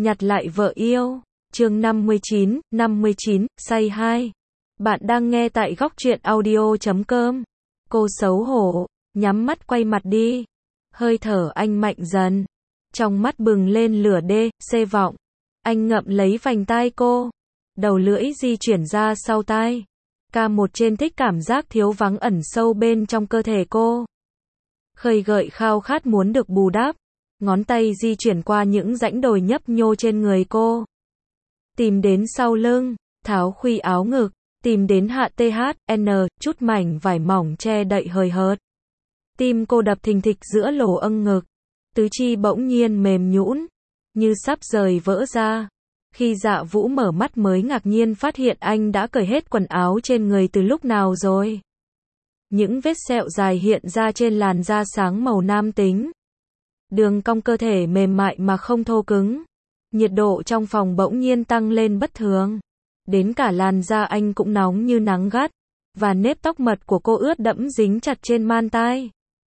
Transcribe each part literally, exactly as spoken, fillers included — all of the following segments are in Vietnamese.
Nhặt lại vợ yêu. Chương năm mươi chín, năm mươi chín, say hai. Bạn đang nghe tại góc truyện audio chấm com. Cô xấu hổ, nhắm mắt quay mặt đi. Hơi thở anh mạnh dần. Trong mắt bừng lên lửa đê, xê vọng. Anh ngậm lấy vành tai cô. Đầu lưỡi di chuyển ra sau tai. Ca một trên thích cảm giác thiếu vắng ẩn sâu bên trong cơ thể cô. Khơi gợi khao khát muốn được bù đắp. Ngón tay di chuyển qua những rãnh đồi nhấp nhô trên người cô. Tìm đến sau lưng, tháo khuy áo ngực, tìm đến hạ thn, chút mảnh vải mỏng che đậy hời hợt. Tim cô đập thình thịch giữa lỗ âng ngực. Tứ chi bỗng nhiên mềm nhũn, như sắp rời vỡ ra. Khi Dạ Vũ mở mắt mới ngạc nhiên phát hiện anh đã cởi hết quần áo trên người từ lúc nào rồi. Những vết sẹo dài hiện ra trên làn da sáng màu nam tính. Đường cong cơ thể mềm mại mà không thô cứng. Nhiệt độ trong phòng bỗng nhiên tăng lên bất thường. Đến cả làn da anh cũng nóng như nắng gắt. Và nếp tóc mật của cô ướt đẫm dính chặt trên man tai.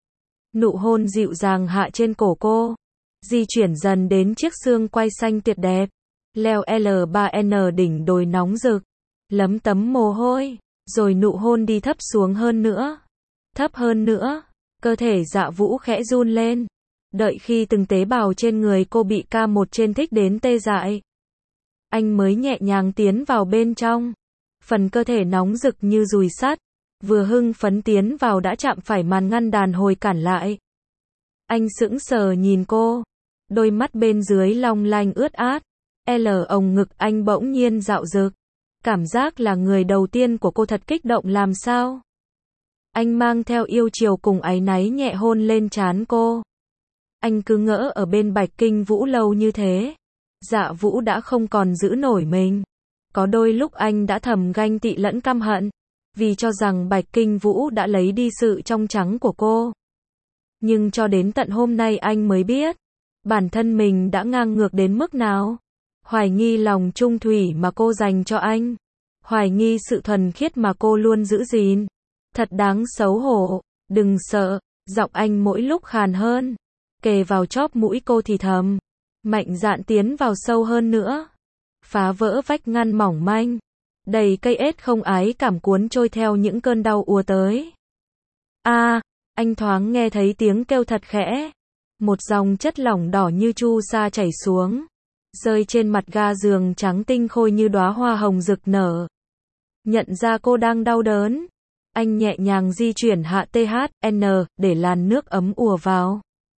Nụ hôn dịu dàng hạ trên cổ cô. Di chuyển dần đến chiếc xương quai xanh tuyệt đẹp. Leo L ba N đỉnh đồi nóng rực. Lấm tấm mồ hôi. Rồi nụ hôn đi thấp xuống hơn nữa. Thấp hơn nữa. Cơ thể Dạ Vũ khẽ run lên. Đợi khi từng tế bào trên người cô bị ca một trên thích đến tê dại. Anh mới nhẹ nhàng tiến vào bên trong. Phần cơ thể nóng rực như dùi sắt. Vừa hưng phấn tiến vào đã chạm phải màn ngăn đàn hồi cản lại. Anh sững sờ nhìn cô. Đôi mắt bên dưới long lanh ướt át. L ồng ngực anh bỗng nhiên dạo dực. Cảm giác là người đầu tiên của cô thật kích động làm sao. Anh mang theo yêu chiều cùng áy náy nhẹ hôn lên trán cô. Anh cứ ngỡ ở bên Bạch Kinh Vũ lâu như thế. Dạ Vũ đã không còn giữ nổi mình. Có đôi lúc anh đã thầm ganh tị lẫn căm hận. Vì cho rằng Bạch Kinh Vũ đã lấy đi sự trong trắng của cô. Nhưng cho đến tận hôm nay anh mới biết. Bản thân mình đã ngang ngược đến mức nào. Hoài nghi lòng trung thủy mà cô dành cho anh. Hoài nghi sự thuần khiết mà cô luôn giữ gìn. Thật đáng xấu hổ. Đừng sợ. Giọng anh mỗi lúc khàn hơn. Kề vào chóp mũi cô thì thầm. Mạnh dạn tiến vào sâu hơn nữa. Phá vỡ vách ngăn mỏng manh. Đầy cây ết không ái cảm cuốn trôi theo những cơn đau ùa tới. A, à, anh thoáng nghe thấy tiếng kêu thật khẽ. Một dòng chất lỏng đỏ như chu sa chảy xuống. Rơi trên mặt ga giường trắng tinh khôi như đóa hoa hồng rực nở. Nhận ra cô đang đau đớn. Anh nhẹ nhàng di chuyển hạ thn, để làn nước ấm ùa vào.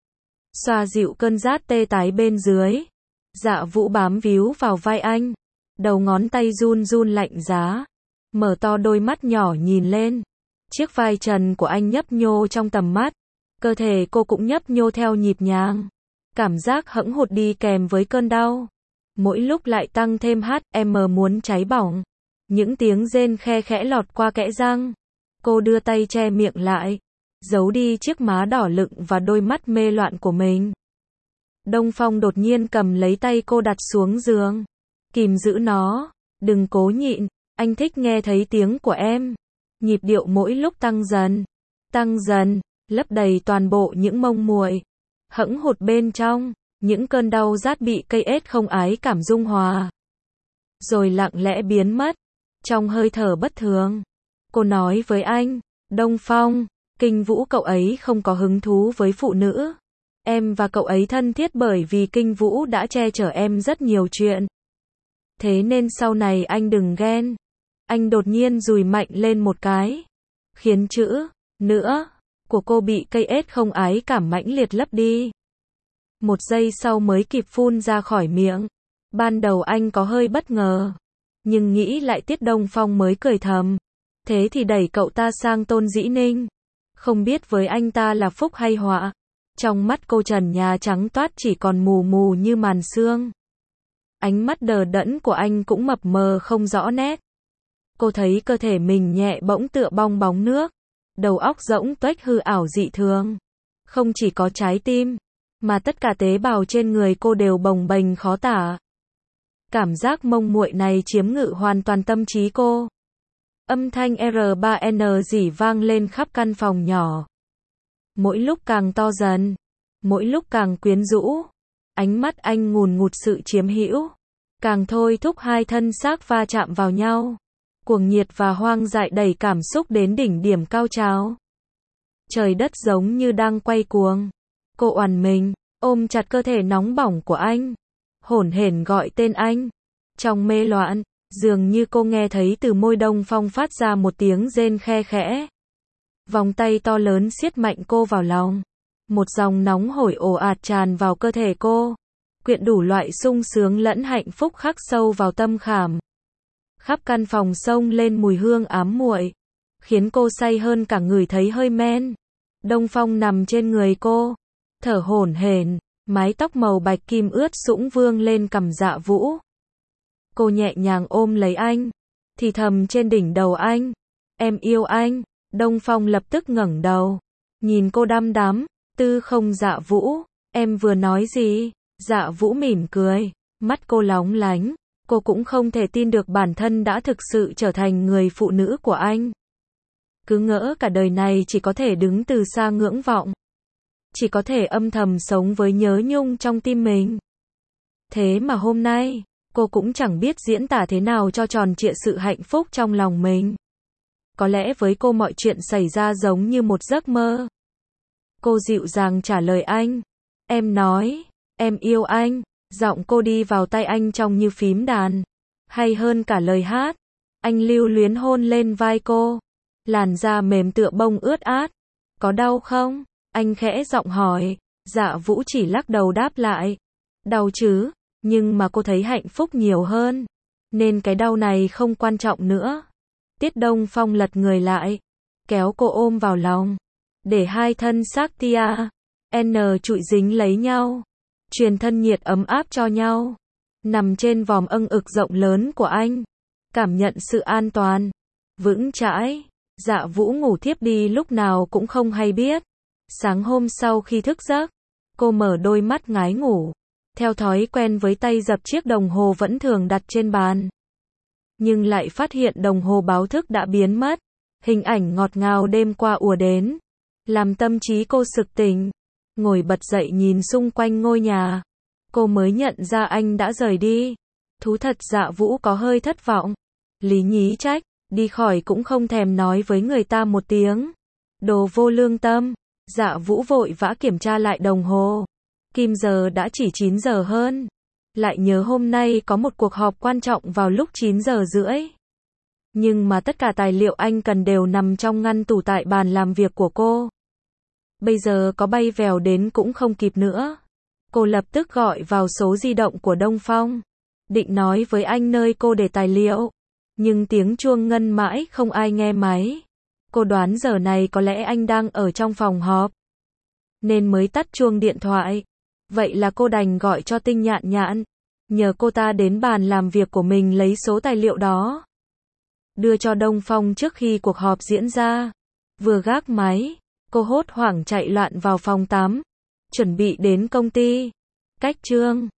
Xoa dịu cơn rát tê tái bên dưới. Dạ Vũ bám víu vào vai anh. Đầu ngón tay run run lạnh giá. Mở to đôi mắt nhỏ nhìn lên. Chiếc vai trần của anh nhấp nhô trong tầm mắt. Cơ thể cô cũng nhấp nhô theo nhịp nhàng. Cảm giác hẫng hụt đi kèm với cơn đau. Mỗi lúc lại tăng thêm hát em muốn cháy bỏng. Những tiếng rên khe khẽ lọt qua kẽ răng. Cô đưa tay che miệng lại. Giấu đi chiếc má đỏ lựng và đôi mắt mê loạn của mình. Đông Phong đột nhiên cầm lấy tay cô đặt xuống giường. Kìm giữ nó. Đừng cố nhịn. Anh thích nghe thấy tiếng của em. Nhịp điệu mỗi lúc tăng dần. Tăng dần. Lấp đầy toàn bộ những mông muội. Hẫng hụt bên trong. Những cơn đau rát bị cây ết không ái cảm dung hòa. Rồi lặng lẽ biến mất. Trong hơi thở bất thường. Cô nói với anh. Đông Phong. Kinh Vũ cậu ấy không có hứng thú với phụ nữ. Em và cậu ấy thân thiết bởi vì Kinh Vũ đã che chở em rất nhiều chuyện. Thế nên sau này anh đừng ghen. Anh đột nhiên dùi mạnh lên một cái. Khiến chữ, nữa, của cô bị cây ết không ái cảm mãnh liệt lấp đi. Một giây sau mới kịp phun ra khỏi miệng. Ban đầu anh có hơi bất ngờ. Nhưng nghĩ lại Tiết Đông Phong mới cười thầm. Thế thì đẩy cậu ta sang Tôn Dĩ Ninh. Không biết với anh ta là phúc hay họa. Trong mắt cô trần nhà trắng toát chỉ còn mù mù như màn sương. Ánh mắt đờ đẫn của anh cũng mập mờ không rõ nét. Cô thấy cơ thể mình nhẹ bỗng tựa bong bóng nước. Đầu óc rỗng tuếch hư ảo dị thường. Không chỉ có trái tim, mà tất cả tế bào trên người cô đều bồng bềnh khó tả. Cảm giác mông muội này chiếm ngự hoàn toàn tâm trí cô. Âm thanh R ba N rỉ vang lên khắp căn phòng nhỏ. Mỗi lúc càng to dần. Mỗi lúc càng quyến rũ. Ánh mắt anh ngùn ngụt sự chiếm hữu, càng thôi thúc hai thân xác va chạm vào nhau. Cuồng nhiệt và hoang dại đẩy cảm xúc đến đỉnh điểm cao trào. Trời đất giống như đang quay cuồng. Cô oằn mình, ôm chặt cơ thể nóng bỏng của anh, hổn hển gọi tên anh. Trong mê loạn, dường như cô nghe thấy từ môi Đông Phong phát ra một tiếng rên khe khẽ. Vòng tay to lớn siết mạnh cô vào lòng. Một dòng nóng hổi ồ ạt tràn vào cơ thể cô, quyện đủ loại sung sướng lẫn hạnh phúc khắc sâu vào tâm khảm. Khắp căn phòng xông lên mùi hương ám muội, khiến cô say hơn cả ngửi thấy hơi men. Đông Phong nằm trên người cô, thở hổn hển, mái tóc màu bạch kim ướt sũng vương lên cằm Dạ Vũ. Cô nhẹ nhàng ôm lấy anh, thì thầm trên đỉnh đầu anh, em yêu anh. Đông Phong lập tức ngẩng đầu, nhìn cô đăm đắm, tư không Dạ Vũ, em vừa nói gì? Dạ Vũ mỉm cười, mắt cô lóng lánh, cô cũng không thể tin được bản thân đã thực sự trở thành người phụ nữ của anh. Cứ ngỡ cả đời này chỉ có thể đứng từ xa ngưỡng vọng, chỉ có thể âm thầm sống với nhớ nhung trong tim mình. Thế mà hôm nay, cô cũng chẳng biết diễn tả thế nào cho tròn trịa sự hạnh phúc trong lòng mình. Có lẽ với cô mọi chuyện xảy ra giống như một giấc mơ. Cô dịu dàng trả lời anh, em nói, em yêu anh. Giọng cô đi vào tay anh trông như phím đàn, hay hơn cả lời hát. Anh lưu luyến hôn lên vai cô, làn da mềm tựa bông ướt át. Có đau không? Anh khẽ giọng hỏi. Dạ Vũ chỉ lắc đầu đáp lại, đau chứ, nhưng mà cô thấy hạnh phúc nhiều hơn, nên cái đau này không quan trọng nữa. Tiết Đông Phong lật người lại, kéo cô ôm vào lòng, để hai thân xác tia N trụi dính lấy nhau, truyền thân nhiệt ấm áp cho nhau. Nằm trên vòm âng ực rộng lớn của anh, cảm nhận sự an toàn, vững chãi. Dạ Vũ ngủ thiếp đi lúc nào cũng không hay biết. Sáng hôm sau khi thức giấc, cô mở đôi mắt ngái ngủ, theo thói quen với tay dập chiếc đồng hồ vẫn thường đặt trên bàn. Nhưng lại phát hiện đồng hồ báo thức đã biến mất. Hình ảnh ngọt ngào đêm qua ùa đến, làm tâm trí cô sực tỉnh. Ngồi bật dậy nhìn xung quanh ngôi nhà, cô mới nhận ra anh đã rời đi. Thú thật Dạ Vũ có hơi thất vọng. Lý nhí trách, đi khỏi cũng không thèm nói với người ta một tiếng. Đồ vô lương tâm. Dạ Vũ vội vã kiểm tra lại đồng hồ. Kim giờ đã chỉ chín giờ hơn. Lại nhớ hôm nay có một cuộc họp quan trọng vào lúc chín giờ rưỡi. Nhưng mà tất cả tài liệu anh cần đều nằm trong ngăn tủ tại bàn làm việc của cô. Bây giờ có bay vèo đến cũng không kịp nữa. Cô lập tức gọi vào số di động của Đông Phong, định nói với anh nơi cô để tài liệu. Nhưng tiếng chuông ngân mãi không ai nghe máy. Cô đoán giờ này có lẽ anh đang ở trong phòng họp, nên mới tắt chuông điện thoại. Vậy là cô đành gọi cho Tinh Nhạn Nhạn, nhờ cô ta đến bàn làm việc của mình lấy số tài liệu đó, đưa cho Đông Phong trước khi cuộc họp diễn ra. Vừa gác máy, cô hốt hoảng chạy loạn vào phòng tắm, chuẩn bị đến công ty. Cách chương